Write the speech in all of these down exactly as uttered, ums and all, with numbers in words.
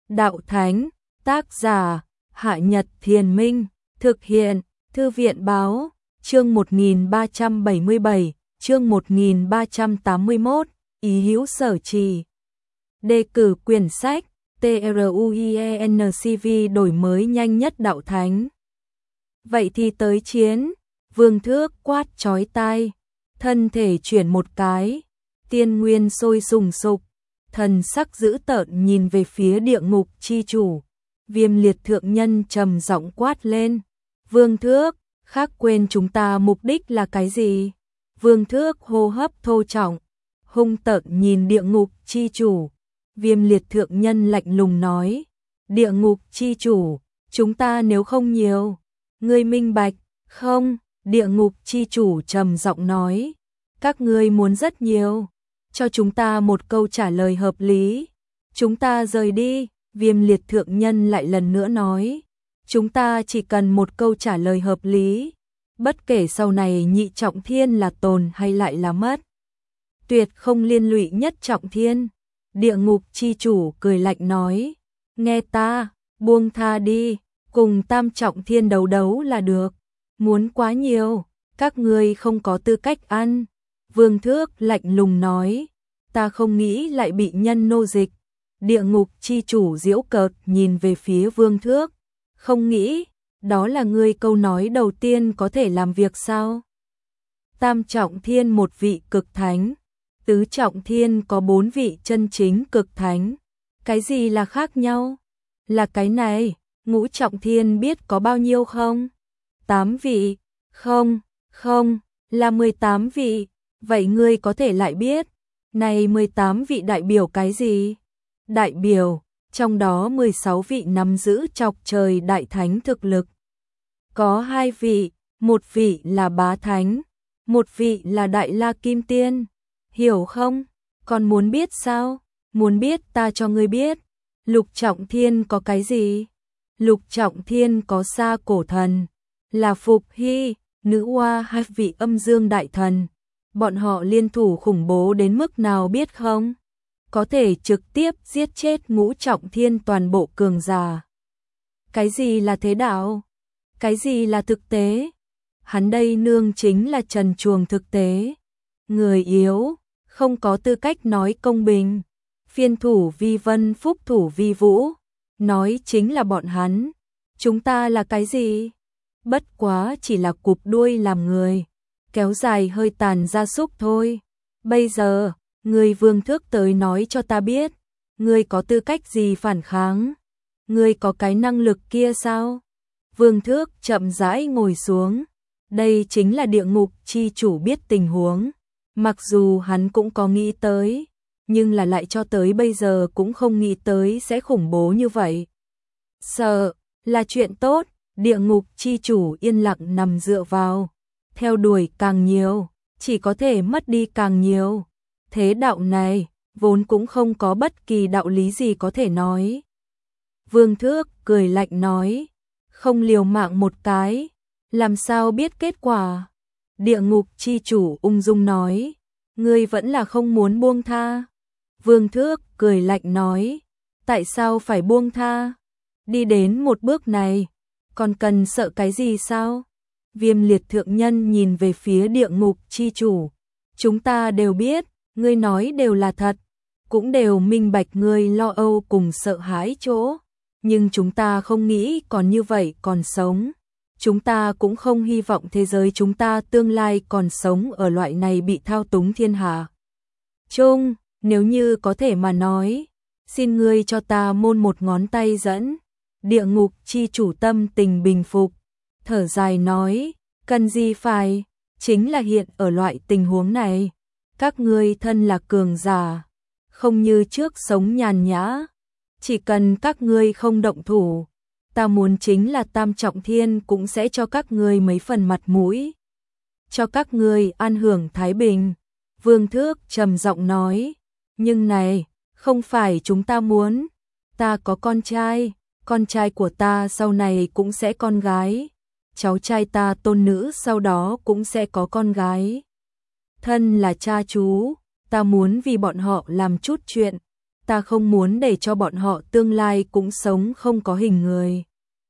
Đạo Thánh, tác giả, Hạ Nhật Thiền Minh, thực hiện, Thư viện Báo, chương một nghìn ba trăm bảy mươi bảy, chương một nghìn ba trăm tám mươi mốt, ý hữu sở trì. Đề cử quyển sách, TRUIENCV đổi mới nhanh nhất Đạo Thánh. Vậy thì tới chiến, Vương Thước quát chói tai, thân thể chuyển một cái, tiên nguyên sôi sùng sục, thần sắc dữ tợn nhìn về phía địa ngục chi chủ. Viêm Liệt thượng nhân trầm giọng quát lên, Vương Thước, khác quên chúng ta mục đích là cái gì? Vương Thước hô hấp thô trọng, hung tợn nhìn địa ngục chi chủ. Viêm Liệt thượng nhân lạnh lùng nói, địa ngục chi chủ, chúng ta nếu không nhiều, ngươi minh bạch, không? Địa ngục chi chủ trầm giọng nói, các ngươi muốn rất nhiều, cho chúng ta một câu trả lời hợp lý, chúng ta rời đi. Viêm Liệt thượng nhân lại lần nữa nói, chúng ta chỉ cần một câu trả lời hợp lý, bất kể sau này Nhị Trọng Thiên là tồn hay lại là mất, tuyệt không liên lụy Nhất Trọng Thiên. Địa ngục chi chủ cười lạnh nói, nghe ta, buông tha đi, cùng Tam Trọng Thiên đấu đấu là được, muốn quá nhiều, các ngươi không có tư cách ăn. Vương Thước lạnh lùng nói, ta không nghĩ lại bị nhân nô dịch. Địa ngục chi chủ giễu cợt nhìn về phía Vương Thước, không nghĩ, đó là ngươi câu nói đầu tiên có thể làm việc sao? Tam Trọng Thiên một vị cực thánh, Tứ Trọng Thiên có bốn vị chân chính cực thánh, cái gì là khác nhau? Là cái này, Ngũ Trọng Thiên biết có bao nhiêu không? Tám vị, không, không, là mười tám vị, vậy ngươi có thể lại biết, này mười tám vị đại biểu cái gì? Đại biểu, trong đó mười sáu vị nắm giữ chọc trời đại thánh thực lực. Có hai vị, một vị là bá thánh, một vị là đại la kim tiên. Hiểu không? Còn muốn biết sao? Muốn biết ta cho ngươi biết. Lục Trọng Thiên có cái gì? Lục Trọng Thiên có Sa Cổ Thần, là Phục Hy, Nữ Hoa hai vị âm dương đại thần. Bọn họ liên thủ khủng bố đến mức nào biết không? Có thể trực tiếp giết chết Ngũ Trọng Thiên toàn bộ cường giả. Cái gì là thế đạo? Cái gì là thực tế? Hắn đây nương chính là trần truồng thực tế. Người yếu, không có tư cách nói công bình. Phiên thủ vi vân, phúc thủ vi vũ, nói chính là bọn hắn. Chúng ta là cái gì? Bất quá chỉ là cụp đuôi làm người, kéo dài hơi tàn gia súc thôi. Bây giờ, người Vương Thước tới nói cho ta biết, ngươi có tư cách gì phản kháng? Ngươi có cái năng lực kia sao? Vương Thước chậm rãi ngồi xuống. Đây chính là địa ngục chi chủ biết tình huống. Mặc dù hắn cũng có nghĩ tới, nhưng là lại cho tới bây giờ cũng không nghĩ tới sẽ khủng bố như vậy. Sợ là chuyện tốt, địa ngục chi chủ yên lặng nằm dựa vào. Theo đuổi càng nhiều, chỉ có thể mất đi càng nhiều. Thế đạo này, vốn cũng không có bất kỳ đạo lý gì có thể nói. Vương Thước cười lạnh nói, không liều mạng một cái, làm sao biết kết quả? Địa ngục chi chủ ung dung nói, ngươi vẫn là không muốn buông tha. Vương Thước cười lạnh nói, tại sao phải buông tha? Đi đến một bước này, còn cần sợ cái gì sao? Viêm Liệt thượng nhân nhìn về phía địa ngục chi chủ, chúng ta đều biết, ngươi nói đều là thật, cũng đều minh bạch ngươi lo âu cùng sợ hãi chỗ, nhưng chúng ta không nghĩ còn như vậy còn sống. Chúng ta cũng không hy vọng thế giới chúng ta tương lai còn sống ở loại này bị thao túng thiên hạ. Chung, nếu như có thể mà nói, xin ngươi cho ta môn một ngón tay dẫn. Địa ngục chi chủ tâm tình bình phục, thở dài nói, cần gì phải, chính là hiện ở loại tình huống này. Các ngươi thân là cường giả, không như trước sống nhàn nhã, chỉ cần các ngươi không động thủ, ta muốn chính là Tam Trọng Thiên cũng sẽ cho các ngươi mấy phần mặt mũi, cho các ngươi an hưởng thái bình. Vương Thước trầm giọng nói, nhưng này, không phải chúng ta muốn, ta có con trai, con trai của ta sau này cũng sẽ con gái, cháu trai ta tôn nữ sau đó cũng sẽ có con gái. Thân là cha chú, ta muốn vì bọn họ làm chút chuyện, ta không muốn để cho bọn họ tương lai cũng sống không có hình người.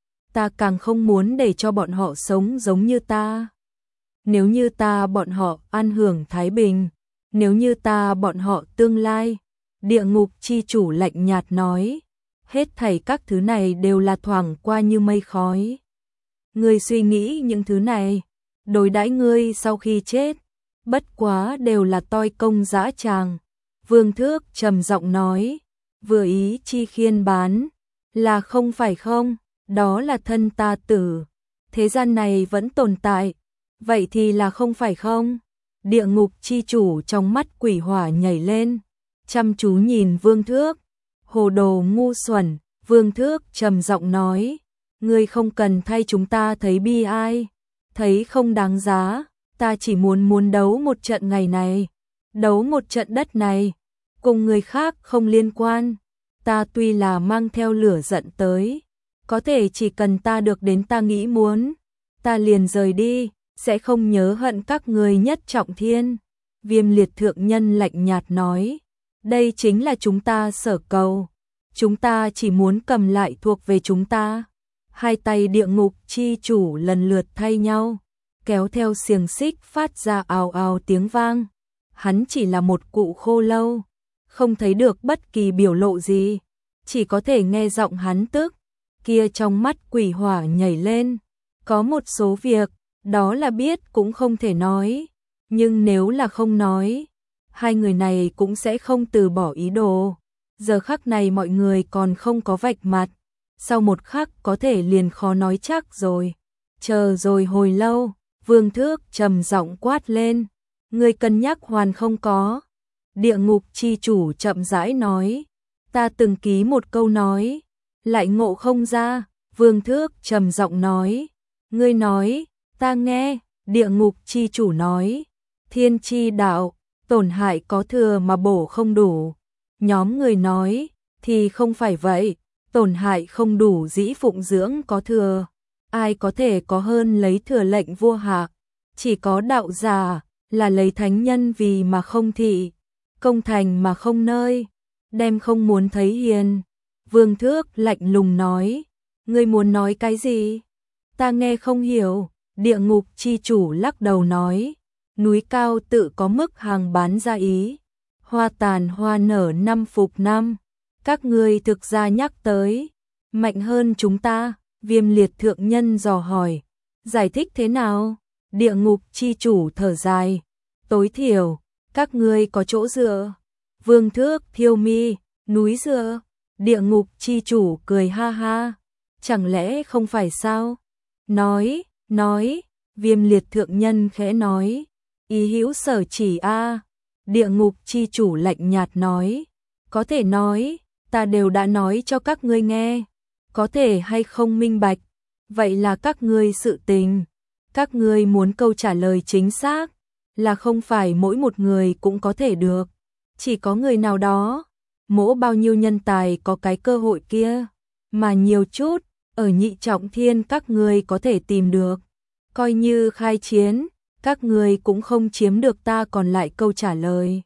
Ta càng không muốn để cho bọn họ sống giống như ta. Nếu như ta bọn họ an hưởng thái bình, nếu như ta bọn họ tương lai, địa ngục chi chủ lạnh nhạt nói, hết thảy các thứ này đều là thoảng qua như mây khói. Ngươi suy nghĩ những thứ này, đối đãi ngươi sau khi chết, bất quá đều là toi công dã tràng. Vương Thước trầm giọng nói, vừa ý chi khiên bán, là không phải không, đó là thân ta tử. Thế gian này vẫn tồn tại, vậy thì là không phải không? Địa ngục chi chủ trong mắt quỷ hỏa nhảy lên, chăm chú nhìn Vương Thước. Hồ đồ ngu xuẩn, Vương Thước trầm giọng nói, ngươi không cần thay chúng ta thấy bi ai, thấy không đáng giá, ta chỉ muốn muốn đấu một trận ngày này, đấu một trận đất này, cùng người khác không liên quan. Ta tuy là mang theo lửa giận tới, có thể chỉ cần ta được đến ta nghĩ muốn, ta liền rời đi, sẽ không nhớ hận các người nhất trọng thiên. Viêm liệt thượng nhân lạnh nhạt nói, đây chính là chúng ta sở cầu, chúng ta chỉ muốn cầm lại thuộc về chúng ta. Hai tay địa ngục chi chủ lần lượt thay nhau, kéo theo xiềng xích phát ra ào ào tiếng vang. Hắn chỉ là một cụ khô lâu, không thấy được bất kỳ biểu lộ gì, chỉ có thể nghe giọng hắn tức. Kia trong mắt quỷ hỏa nhảy lên, có một số việc, đó là biết cũng không thể nói, nhưng nếu là không nói, hai người này cũng sẽ không từ bỏ ý đồ. Giờ khắc này mọi người còn không có vạch mặt, sau một khắc có thể liền khó nói chắc rồi. Chờ rồi hồi lâu, Vương Thước trầm giọng quát lên, người cân nhắc hoàn không có. Địa ngục chi chủ chậm rãi nói, ta từng ký một câu nói, lại ngộ không ra. Vương Thước trầm giọng nói, ngươi nói, ta nghe. Địa ngục chi chủ nói, thiên chi đạo, tổn hại có thừa mà bổ không đủ. Nhóm người nói, thì không phải vậy, tổn hại không đủ dĩ phụng dưỡng có thừa. Ai có thể có hơn lấy thừa lệnh vua hạ, chỉ có đạo giả, là lấy thánh nhân vì mà không thị, công thành mà không nơi, đem không muốn thấy hiền. Vương Thước lạnh lùng nói, ngươi muốn nói cái gì? Ta nghe không hiểu. Địa ngục chi chủ lắc đầu nói, núi cao tự có mức hàng bán ra ý, hoa tàn hoa nở năm phục năm, các ngươi thực ra nhắc tới, mạnh hơn chúng ta. Viêm liệt thượng nhân dò hỏi, giải thích thế nào? Địa ngục chi chủ thở dài, tối thiểu, các ngươi có chỗ dựa. Vương Thước thiêu mi, núi dựa. Địa ngục chi chủ cười ha ha, chẳng lẽ không phải sao? Nói, nói, viêm liệt thượng nhân khẽ nói, ý hữu sở chỉ a. Địa ngục chi chủ lạnh nhạt nói, có thể nói, ta đều đã nói cho các ngươi nghe, có thể hay không minh bạch, vậy là các ngươi sự tình. Các ngươi muốn câu trả lời chính xác, là không phải mỗi một người cũng có thể được, chỉ có người nào đó, mỗ bao nhiêu nhân tài có cái cơ hội kia, mà nhiều chút, ở nhị trọng thiên các ngươi có thể tìm được. Coi như khai chiến, các ngươi cũng không chiếm được ta còn lại câu trả lời.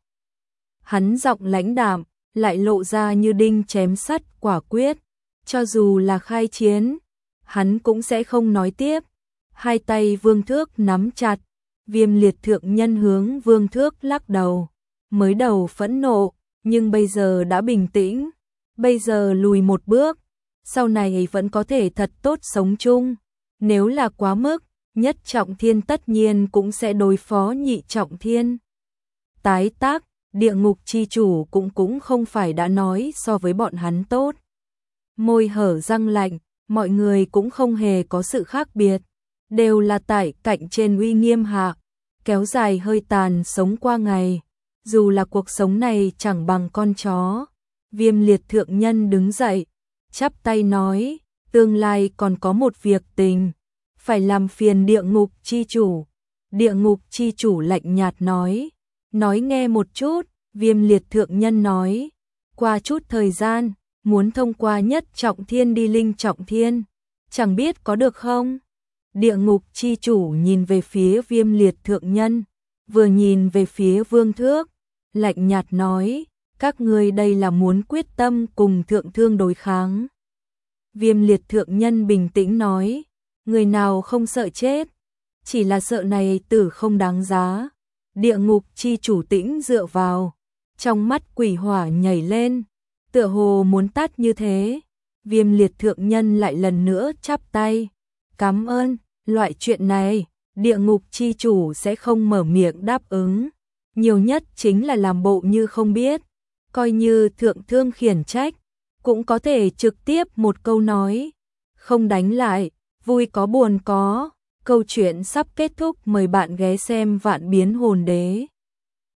Hắn giọng lãnh đạm, lại lộ ra như đinh chém sắt quả quyết. Cho dù là khai chiến, hắn cũng sẽ không nói tiếp. Hai tay Vương Thước nắm chặt, viêm liệt thượng nhân hướng Vương Thước lắc đầu. Mới đầu phẫn nộ, nhưng bây giờ đã bình tĩnh. Bây giờ lùi một bước, sau này vẫn có thể thật tốt sống chung. Nếu là quá mức, nhất trọng thiên tất nhiên cũng sẽ đối phó nhị trọng thiên. Tái tác, địa ngục chi chủ cũng cũng không phải đã nói so với bọn hắn tốt. Môi hở răng lạnh, mọi người cũng không hề có sự khác biệt, đều là tại cạnh trên uy nghiêm hạ, kéo dài hơi tàn sống qua ngày, dù là cuộc sống này chẳng bằng con chó. Viêm liệt thượng nhân đứng dậy, chắp tay nói, tương lai còn có một việc tình, phải làm phiền địa ngục chi chủ. Địa ngục chi chủ lạnh nhạt nói, nói nghe một chút. Viêm liệt thượng nhân nói, qua chút thời gian, muốn thông qua nhất trọng thiên đi linh trọng thiên, chẳng biết có được không? Địa ngục chi chủ nhìn về phía viêm liệt thượng nhân, vừa nhìn về phía Vương Thước, lạnh nhạt nói, các ngươi đây là muốn quyết tâm cùng thượng thương đối kháng. Viêm liệt thượng nhân bình tĩnh nói, người nào không sợ chết, chỉ là sợ này tử không đáng giá. Địa ngục chi chủ tĩnh dựa vào, trong mắt quỷ hỏa nhảy lên, tựa hồ muốn tắt như thế. Viêm liệt thượng nhân lại lần nữa chắp tay, cảm ơn, loại chuyện này, địa ngục chi chủ sẽ không mở miệng đáp ứng, nhiều nhất chính là làm bộ như không biết, coi như thượng thương khiển trách, cũng có thể trực tiếp một câu nói, không đánh lại, vui có buồn có. Câu chuyện sắp kết thúc, mời bạn ghé xem Vạn Biến Hồn Đế.